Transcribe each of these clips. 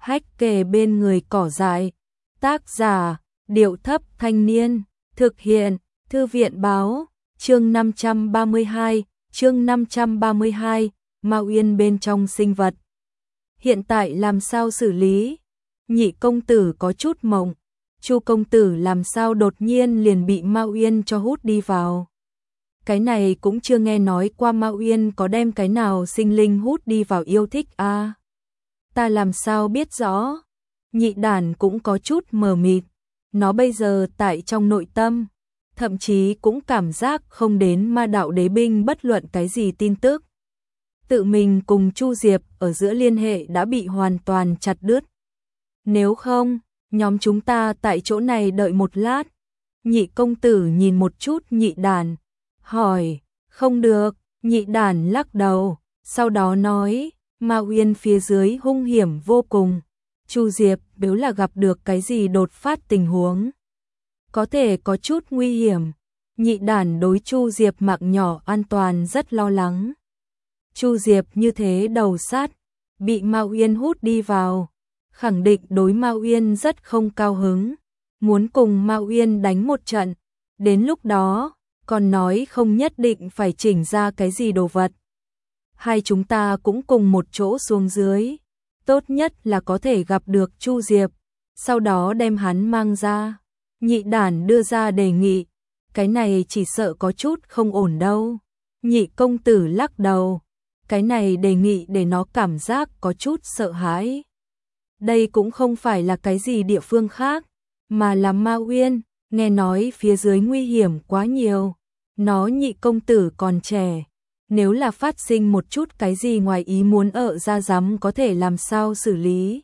Hách kề bên người cỏ dại. Tác giả, Điệu Thấp Thanh Niên. Thực hiện, Thư viện Báo. Chương 532, Ma Uyên bên trong sinh vật. Hiện tại làm sao xử lý? Nhị công tử có chút mộng. Chu công tử làm sao đột nhiên liền bị Ma Uyên cho hút đi vào? Cái này cũng chưa nghe nói qua Ma Uyên có đem cái nào sinh linh hút đi vào yêu thích a. Ta làm sao biết rõ? Nhị đản cũng có chút mờ mịt. Nó bây giờ tại trong nội tâm, thậm chí cũng cảm giác không đến Ma đạo đế binh bất luận cái gì tin tức. Tự mình cùng Chu Diệp ở giữa liên hệ đã bị hoàn toàn chặt đứt. Nếu không, nhóm chúng ta tại chỗ này đợi một lát. Nhị công tử nhìn một chút nhị đản, hỏi, không được. Nhị đản lắc đầu, sau đó nói, Ma Uyên phía dưới hung hiểm vô cùng. Chu Diệp nếu là gặp được cái gì đột phát tình huống, có thể có chút nguy hiểm. Nhị đản đối Chu Diệp mạng nhỏ an toàn rất lo lắng. Chu Diệp như thế đầu sát, bị Ma Uyên hút đi vào, khẳng định đối Ma Uyên rất không cao hứng, muốn cùng Ma Uyên đánh một trận. Đến lúc đó, còn nói không nhất định phải chỉnh ra cái gì đồ vật. Hai chúng ta cũng cùng một chỗ xuống dưới, tốt nhất là có thể gặp được Chu Diệp, sau đó đem hắn mang ra. Nhị đản đưa ra đề nghị, cái này chỉ sợ có chút không ổn đâu. Nhị công tử lắc đầu, cái này đề nghị để nó cảm giác có chút sợ hãi. Đây cũng không phải là cái gì địa phương khác, mà là Ma Uyên, nghe nói phía dưới nguy hiểm quá nhiều. Nó nhị công tử còn trẻ, nếu là phát sinh một chút cái gì ngoài ý muốn ở ra giám có thể làm sao xử lý.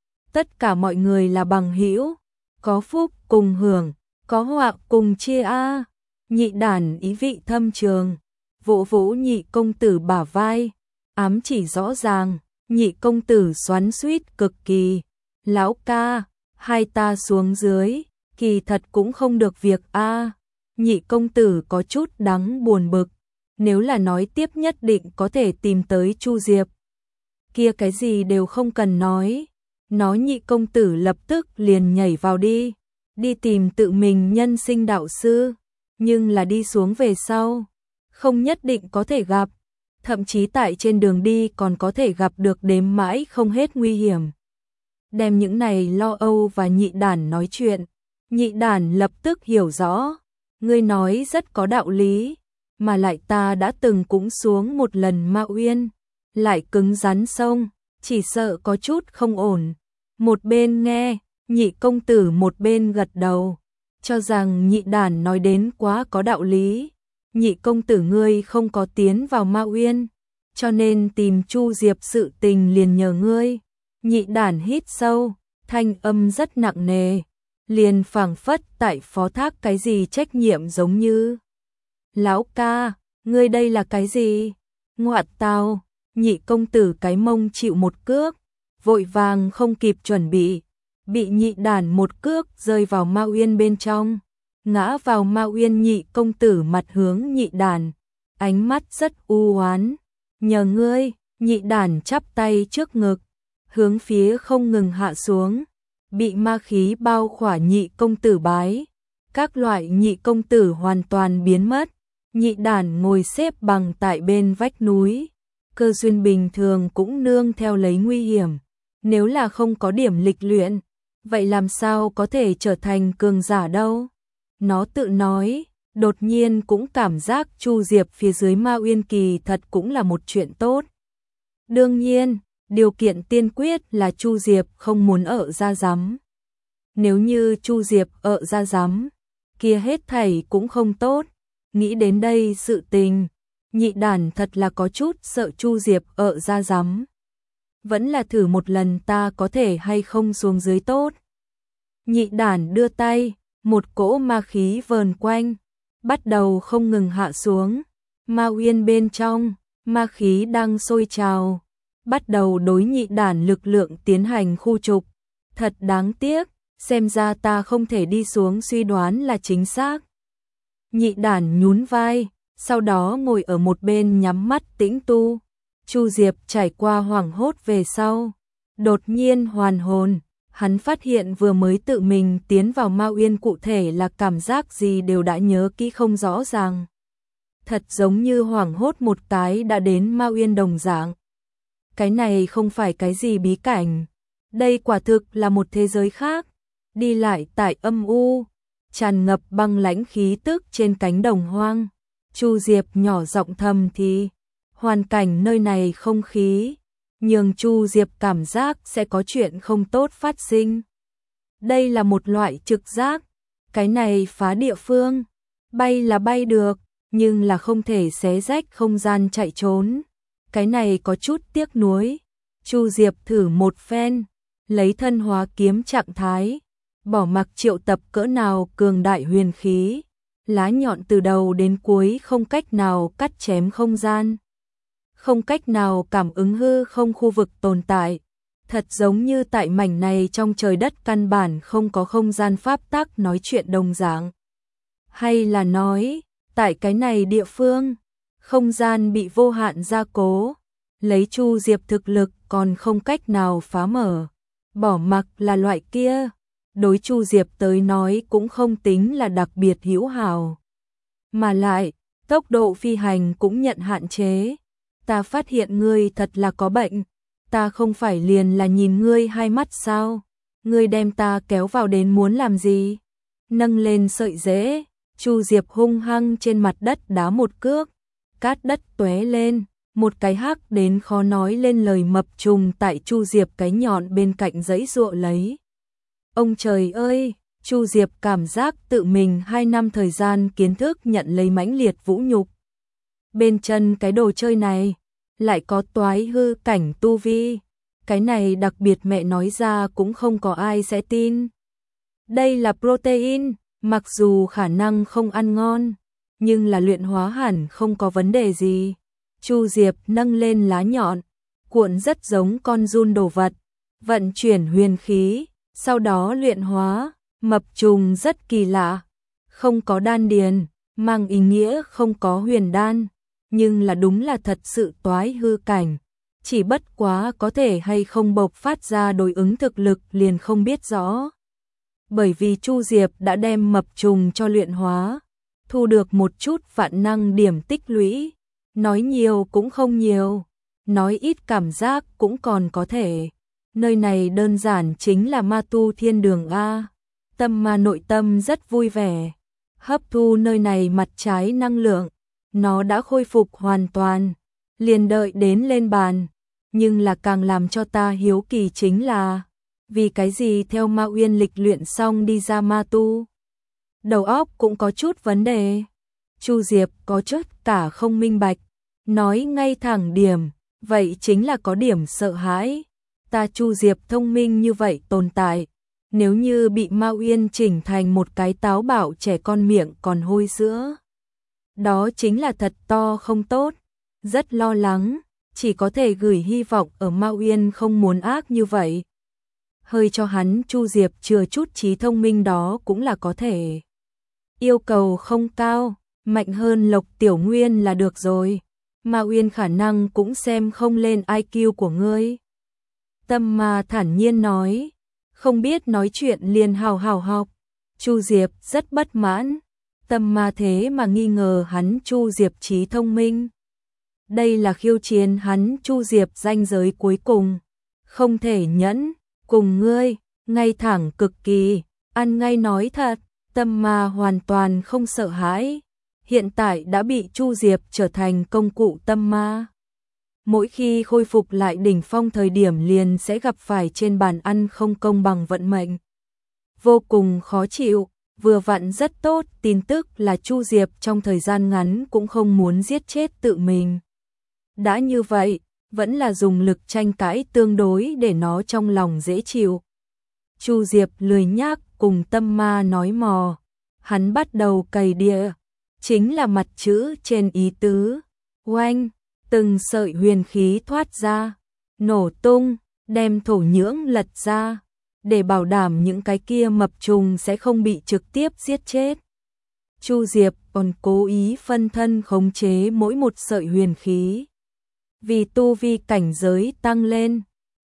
Tất cả mọi người là bằng hữu, có phúc cùng hưởng, có họa cùng chia a. Nhị đản ý vị thâm trường, vỗ vỗ nhị công tử bả vai, ám chỉ rõ ràng. Nhị công tử xoắn xuýt cực kỳ, lão ca, hai ta xuống dưới, kỳ thật cũng không được việc a. Nhị công tử có chút đáng buồn bực, nếu là nói tiếp nhất định có thể tìm tới Chu Diệp. Kia cái gì đều không cần nói, nó nhị công tử lập tức liền nhảy vào đi tìm tự mình nhân sinh đạo sư, nhưng là đi xuống về sau, không nhất định có thể gặp, thậm chí tại trên đường đi còn có thể gặp được đếm mãi không hết nguy hiểm. Đem những này lo âu và nhị đản nói chuyện, nhị đản lập tức hiểu rõ, ngươi nói rất có đạo lý, mà lại ta đã từng cũng xuống một lần Ma Uyên, lại cứng rắn sông, chỉ sợ có chút không ổn. Một bên nghe, nhị công tử một bên gật đầu, cho rằng nhị đản nói đến quá có đạo lý. Nhị công tử ngươi không có tiến vào Ma Uyên, cho nên tìm Chu Diệp sự tình liền nhờ ngươi. Nhị đản hít sâu, thanh âm rất nặng nề, liền phảng phất tại phó thác cái gì trách nhiệm giống như. Lão ca, ngươi đây là cái gì? Ngoạ tào, nhị công tử cái mông chịu một cước, vội vàng không kịp chuẩn bị nhị đản một cước rơi vào Ma Uyên bên trong. Ngã vào Ma Uyên nhị công tử mặt hướng nhị đản, ánh mắt rất u oán. Nhờ ngươi, nhị đản chắp tay trước ngực, hướng phía không ngừng hạ xuống, bị ma khí bao khỏa nhị công tử bái. Các loại nhị công tử hoàn toàn biến mất, nhị đản ngồi xếp bằng tại bên vách núi, cơ duyên bình thường cũng nương theo lấy nguy hiểm. Nếu là không có điểm lịch luyện, vậy làm sao có thể trở thành cường giả đâu? Nó tự nói, đột nhiên cũng cảm giác Chu Diệp phía dưới Ma Uyên kỳ thật cũng là một chuyện tốt. Đương nhiên, điều kiện tiên quyết là Chu Diệp không muốn ở ra giám. Nếu như Chu Diệp ở ra giám, kia hết thảy cũng không tốt. Nghĩ đến đây sự tình, nhị đản thật là có chút sợ Chu Diệp ở ra giám. Vẫn là thử một lần ta có thể hay không xuống dưới tốt. Nhị đản đưa tay, một cỗ ma khí vờn quanh, bắt đầu không ngừng hạ xuống. Ma Uyên bên trong, ma khí đang sôi trào, bắt đầu đối nhị đản lực lượng tiến hành khu trục. Thật đáng tiếc, xem ra ta không thể đi xuống suy đoán là chính xác. Nhị đản nhún vai, sau đó ngồi ở một bên nhắm mắt tĩnh tu. Chu Diệp trải qua hoảng hốt về sau, Đột nhiên hoàn hồn, hắn phát hiện vừa mới tự mình tiến vào Ma Uyên cụ thể là cảm giác gì đều đã nhớ kỹ không rõ ràng. Thật giống như hoảng hốt một cái đã đến Ma Uyên đồng dạng. Cái này không phải cái gì bí cảnh, đây quả thực là một thế giới khác, đi lại tại âm u, tràn ngập băng lãnh khí tức trên cánh đồng hoang. Chu Diệp nhỏ giọng thầm thì, hoàn cảnh nơi này không khí, nhường Chu Diệp cảm giác sẽ có chuyện không tốt phát sinh. Đây là một loại trực giác, cái này phá địa phương, bay là bay được, nhưng là không thể xé rách không gian chạy trốn. Cái này có chút tiếc nuối. Chu Diệp thử một phen, lấy thân hóa kiếm trạng thái, bỏ mặc triệu tập cỡ nào cường đại huyền khí, lá nhọn từ đầu đến cuối không cách nào cắt chém không gian, không cách nào cảm ứng hư không khu vực tồn tại, thật giống như tại mảnh này trong trời đất căn bản không có không gian pháp tắc nói chuyện đồng dạng. Hay là nói, tại cái này địa phương, không gian bị vô hạn gia cố, lấy Chu Diệp thực lực còn không cách nào phá mở, bỏ mặc là loại kia, đối Chu Diệp tới nói cũng không tính là đặc biệt hữu hảo. Mà lại, tốc độ phi hành cũng nhận hạn chế. Ta phát hiện ngươi thật là có bệnh, ta không phải liền là nhìn ngươi hai mắt sao? Ngươi đem ta kéo vào đến muốn làm gì? Nâng lên sợi rễ, Chu Diệp hung hăng trên mặt đất đá một cước, cát đất tóe lên, một cái hắc đến khó nói lên lời mập trùng tại Chu Diệp cái nhọn bên cạnh giãy giụa lấy. Ông trời ơi, Chu Diệp cảm giác tự mình 2 năm thời gian kiến thức nhận lấy mãnh liệt vũ nhục. Bên chân cái đồ chơi này, lại có toái hư cảnh tu vi, cái này đặc biệt mẹ nói ra cũng không có ai sẽ tin. Đây là protein, mặc dù khả năng không ăn ngon, nhưng là luyện hóa hẳn không có vấn đề gì. Chu Diệp nâng lên lá nhọn, cuộn rất giống con giun đồ vật, vận chuyển huyền khí, sau đó luyện hóa, mập trùng rất kỳ lạ, không có đan điền, mang ý nghĩa không có huyền đan, nhưng là đúng là thật sự toái hư cảnh, chỉ bất quá có thể hay không bộc phát ra đối ứng thực lực liền không biết rõ. Bởi vì Chu Diệp đã đem mập trùng cho luyện hóa, thu được một chút vạn năng điểm tích lũy, nói nhiều cũng không nhiều, nói ít cảm giác cũng còn có thể. Nơi này đơn giản chính là ma tu thiên đường A. Tâm Ma nội tâm rất vui vẻ, hấp thu nơi này mặt trái năng lượng, nó đã khôi phục hoàn toàn, liền đợi đến lên bàn. Nhưng là càng làm cho ta hiếu kỳ chính là, vì cái gì theo Ma Uyên lịch luyện xong đi ra ma tu? Đầu óc cũng có chút vấn đề. Chu Diệp có chút cả không minh bạch, nói ngay thẳng điểm, vậy chính là có điểm sợ hãi. Ta Chu Diệp thông minh như vậy tồn tại, nếu như bị Ma Uyên chỉnh thành một cái táo bạo trẻ con miệng còn hôi sữa, đó chính là thật to không tốt, rất lo lắng, chỉ có thể gửi hy vọng ở Ma Uyên không muốn ác như vậy. Hơi cho hắn Chu Diệp chừa chút trí thông minh đó cũng là có thể. Yêu cầu không cao, mạnh hơn Lộc Tiểu Nguyên là được rồi. Ma Uyên khả năng cũng xem không lên IQ của ngươi. Tâm Ma thản nhiên nói, không biết nói chuyện liền hào hào học. Chu Diệp rất bất mãn, Tâm Ma thế mà nghi ngờ hắn Chu Diệp trí thông minh. Đây là khiêu chiến hắn Chu Diệp ranh giới cuối cùng, không thể nhẫn, cùng ngươi, ngay thẳng cực kỳ, ăn ngay nói thật. Tâm Ma hoàn toàn không sợ hãi, hiện tại đã bị Chu Diệp trở thành công cụ tâm ma. Mỗi khi khôi phục lại đỉnh phong thời điểm liền sẽ gặp phải trên bàn ăn không công bằng vận mệnh. Vô cùng khó chịu, vừa vặn rất tốt, tin tức là Chu Diệp trong thời gian ngắn cũng không muốn giết chết tự mình. Đã như vậy, vẫn là dùng lực tranh cãi tương đối để nó trong lòng dễ chịu. Chu Diệp lười nhác cùng Tâm Ma nói mò, hắn bắt đầu cày địa, chính là mặt chữ trên ý tứ. Oanh, từng sợi huyền khí thoát ra, nổ tung, đem thổ nhưỡng lật ra, để bảo đảm những cái kia mập trùng sẽ không bị trực tiếp giết chết. Chu Diệp còn cố ý phân thân khống chế mỗi một sợi huyền khí. Vì tu vi cảnh giới tăng lên,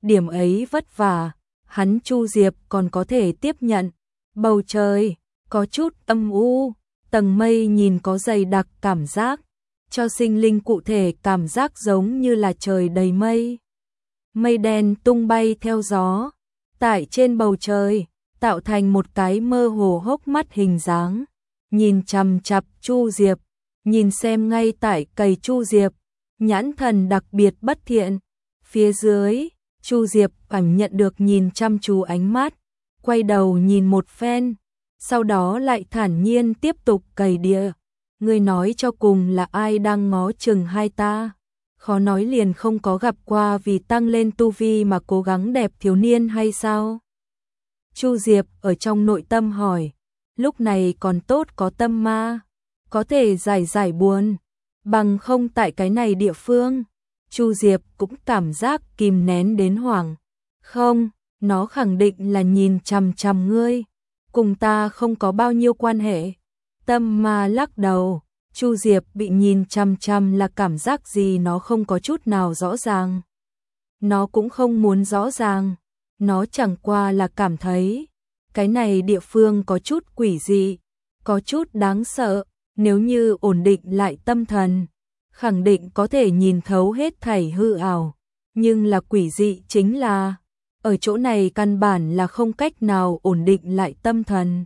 điểm ấy vất vả, hắn Chu Diệp còn có thể tiếp nhận. Bầu trời có chút âm u, tầng mây nhìn có dày đặc cảm giác, cho sinh linh cụ thể cảm giác giống như là trời đầy mây. Mây đen tung bay theo gió, tại trên bầu trời, tạo thành một cái mơ hồ hốc mắt hình dáng. Nhìn chằm chằm Chu Diệp, nhìn xem ngay tại cầy Chu Diệp, nhãn thần đặc biệt bất thiện. Phía dưới, Chu Diệp cảm nhận được nhìn chăm chú ánh mắt, quay đầu nhìn một phen, sau đó lại thản nhiên tiếp tục cày địa. Ngươi nói cho cùng là ai đang ngó chừng hai ta? Khó nói liền không có gặp qua vì tăng lên tu vi mà cố gắng đẹp thiếu niên hay sao? Chu Diệp ở trong nội tâm hỏi, lúc này còn tốt có tâm ma, có thể giải buồn, bằng không tại cái này địa phương. Chu Diệp cũng cảm giác kìm nén đến hoảng. Không, nó khẳng định là nhìn chằm chằm ngươi, cùng ta không có bao nhiêu quan hệ. Tâm ma lắc đầu, Chu Diệp bị nhìn chằm chằm là cảm giác gì nó không có chút nào rõ ràng. Nó cũng không muốn rõ ràng, nó chẳng qua là cảm thấy cái này địa phương có chút quỷ dị, có chút đáng sợ, nếu như ổn định lại tâm thần, khẳng định có thể nhìn thấu hết thảy hư ảo, nhưng là quỷ dị chính là ở chỗ này căn bản là không cách nào ổn định lại tâm thần.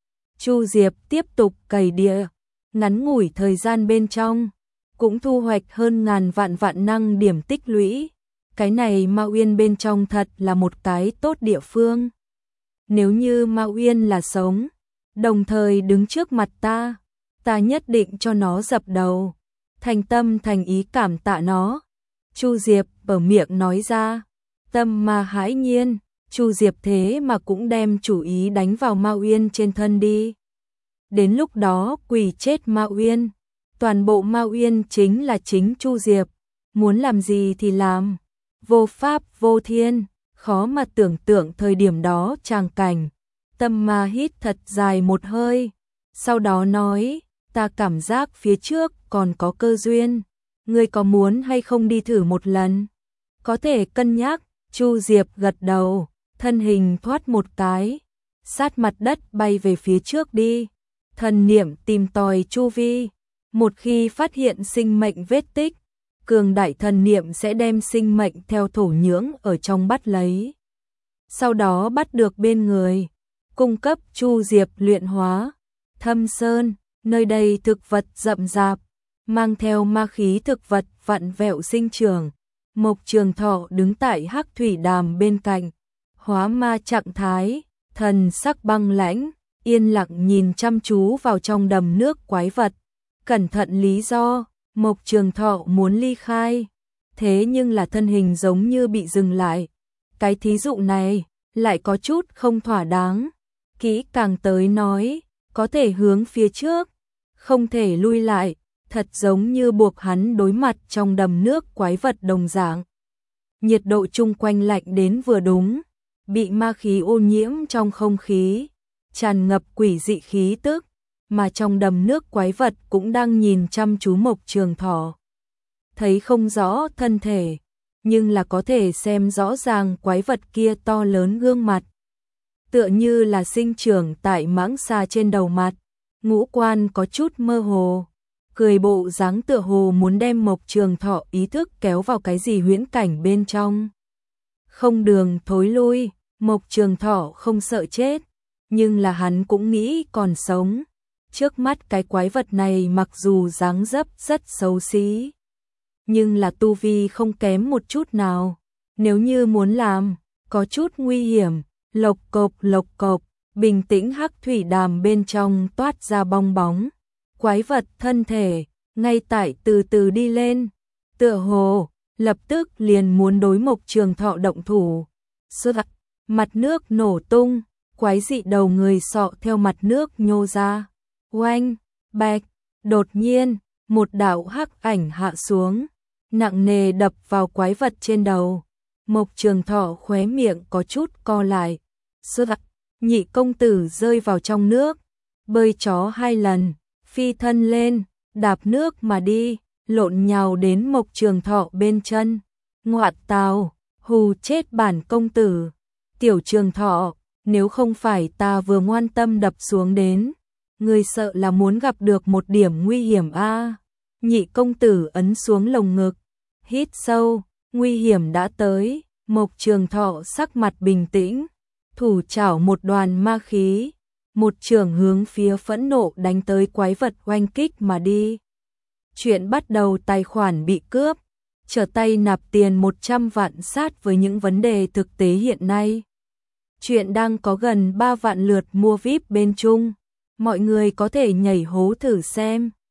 Chu Diệp tiếp tục cày địa, ngắn ngủi thời gian bên trong, cũng thu hoạch hơn ngàn vạn năng điểm tích lũy. Cái này Ma Uyên bên trong thật là một cái tốt địa phương. Nếu như Ma Uyên là sống, đồng thời đứng trước mặt ta, ta nhất định cho nó dập đầu, thành tâm thành ý cảm tạ nó. Chu Diệp bở miệng nói ra, tâm ma hãi nhiên, Chu Diệp thế mà cũng đem chủ ý đánh vào Ma Uyên trên thân đi. Đến lúc đó quỷ chết Ma Uyên, toàn bộ Ma Uyên chính là chính Chu Diệp, muốn làm gì thì làm, vô pháp vô thiên, khó mà tưởng tượng thời điểm đó tràng cảnh. Tâm ma hít thật dài một hơi, sau đó nói, ta cảm giác phía trước còn có cơ duyên, ngươi có muốn hay không đi thử một lần? Có thể cân nhắc. Chu Diệp gật đầu, thân hình thoát một cái, sát mặt đất bay về phía trước đi. Thần niệm tìm tòi chu vi, một khi phát hiện sinh mệnh vết tích, cường đại thần niệm sẽ đem sinh mệnh theo thổ nhưỡng ở trong bắt lấy. Sau đó bắt được bên người, cung cấp Chu Diệp luyện hóa. Thâm Sơn, nơi đây thực vật rậm rạp, mang theo ma khí thực vật vặn vẹo sinh trưởng. Mộc Trường Thọ đứng tại Hắc Thủy Đàm bên cạnh, hóa ma trạng thái, thần sắc băng lãnh, yên lặng nhìn chăm chú vào trong đầm nước quái vật. Cẩn thận lý do, Mộc Trường Thọ muốn ly khai, thế nhưng là thân hình giống như bị dừng lại. Cái thí dụ này lại có chút không thỏa đáng. Kỹ càng tới nói, có thể hướng phía trước, không thể lui lại, thật giống như buộc hắn đối mặt trong đầm nước quái vật đồng dạng. Nhiệt độ chung quanh lạnh đến vừa đúng, bị ma khí ô nhiễm trong không khí, tràn ngập quỷ dị khí tức, mà trong đầm nước quái vật cũng đang nhìn chăm chú Mộc Trường Thọ. Thấy không rõ thân thể, nhưng là có thể xem rõ ràng quái vật kia to lớn gương mặt. Tựa như là sinh trưởng tại mãng xà trên đầu mặt, ngũ quan có chút mơ hồ, cười bộ dáng tựa hồ muốn đem Mộc Trường Thọ ý thức kéo vào cái gì huyễn cảnh bên trong. Không đường thối lui, Mộc Trường Thọ không sợ chết, nhưng là hắn cũng nghĩ còn sống. Trước mắt cái quái vật này mặc dù dáng dấp rất xấu xí, nhưng là tu vi không kém một chút nào. Nếu như muốn làm, có chút nguy hiểm. Lộc cộc, bình tĩnh Hắc Thủy Đàm bên trong toát ra bong bóng. Quái vật thân thể, ngay tại từ từ đi lên, tựa hồ, lập tức liền muốn đối Mộc Trường Thọ động thủ. Sượt, mặt nước nổ tung, quái dị đầu người sọ theo mặt nước nhô ra. Oanh, bạch, đột nhiên, một đạo hắc ảnh hạ xuống, nặng nề đập vào quái vật trên đầu. Mộc Trường Thọ khóe miệng có chút co lại. Sượt, nhị công tử rơi vào trong nước, bơi chó 2 lần, phi thân lên, đạp nước mà đi, lộn nhào đến Mộc Trường Thọ bên chân. Ngoạn tào, Hù chết bản công tử. Tiểu Trường Thọ, nếu không phải ta vừa ngoan tâm đập xuống đến, người sợ là muốn gặp được một điểm nguy hiểm a. Nhị công tử ấn xuống lồng ngực, hít sâu, nguy hiểm đã tới. Mộc Trường Thọ sắc mặt bình tĩnh, thủ chảo một đoàn ma khí, một chưởng hướng phía phẫn nộ đánh tới quái vật oanh kích mà đi. Chuyện bắt đầu tài khoản bị cướp, trở tay nạp tiền 100 vạn sát với những vấn đề thực tế hiện nay. Chuyện đang có gần 3 vạn lượt mua VIP bên Trung, mọi người có thể nhảy hố thử xem.